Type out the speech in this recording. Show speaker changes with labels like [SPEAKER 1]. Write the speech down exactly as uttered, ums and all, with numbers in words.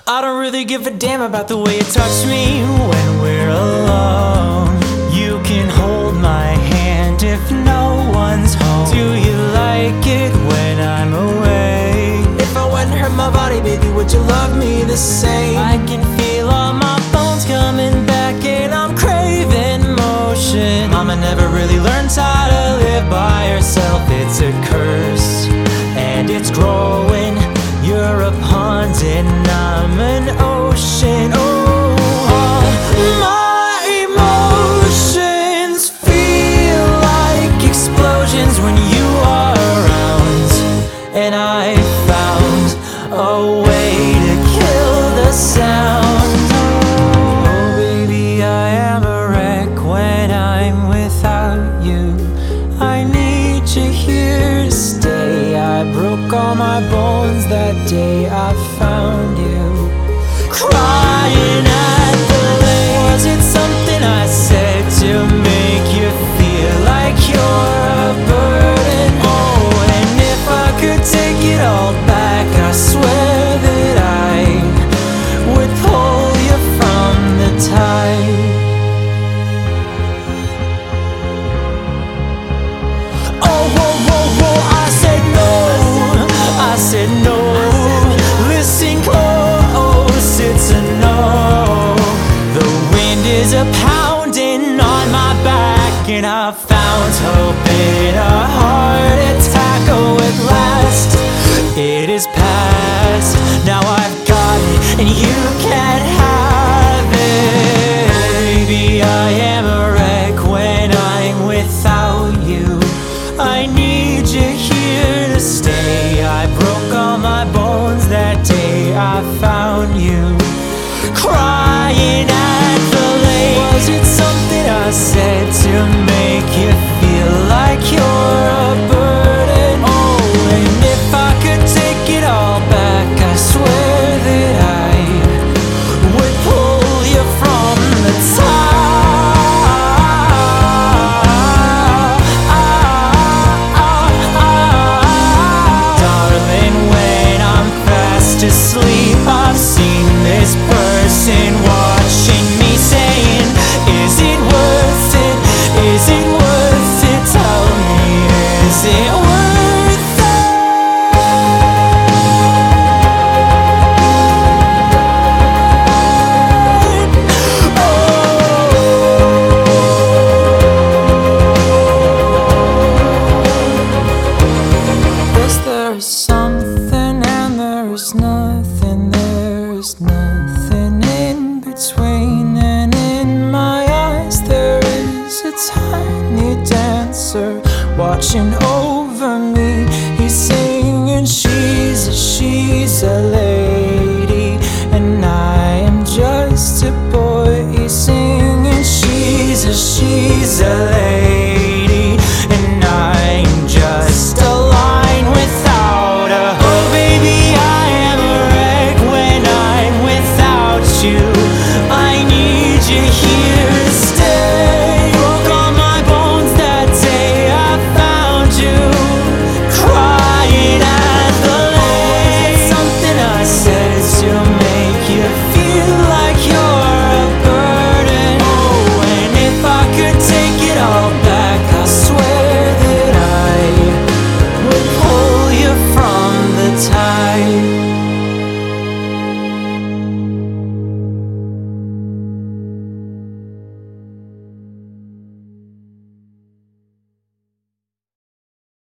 [SPEAKER 1] I don't really give a damn about the way you touch me when we're alone. You can hold my hand if no one's home. Do you like it when I'm away? If I wouldn't hurt my body, baby, would you love me the same? I can feel all my bones coming back and I'm craving motion. Mama never really learned how to live by herself. It's a curse and it's growing. You're a pond and I'm an ocean. Oh, all my emotions feel like explosions when you are around. And I found a way to kill the sound. Oh, baby, I am a wreck when I'm without you. I need you here to stay. I broke all my bones that day I found you. Crying at the lake. Was it something I said to make you feel like you're a burden? Oh, and if I could take it all back, I swear that I would pull you from the tide. Oh, whoa, whoa, whoa, I said no, I said no. Listen close, it's a no. The wind is a pounding on my back and I found hope in a heart attack. Oh, at last, it is past. Now I've got it and you can't have it. Baby, I am a wreck when I'm without you. I need you here to stay. I broke all my bones that day I found you. Crying at the lake. Was it something I said to make you feel like you're a burden? Oh, and if I could take it all back, I swear that I would pull you from the top. Asleep, I've seen this person watching me saying, is it worth it? Is it worth it? Tell me, is it worth it? Oh. Is there something and there's nothing, there's nothing in between, and in my eyes there is a tiny dancer watching over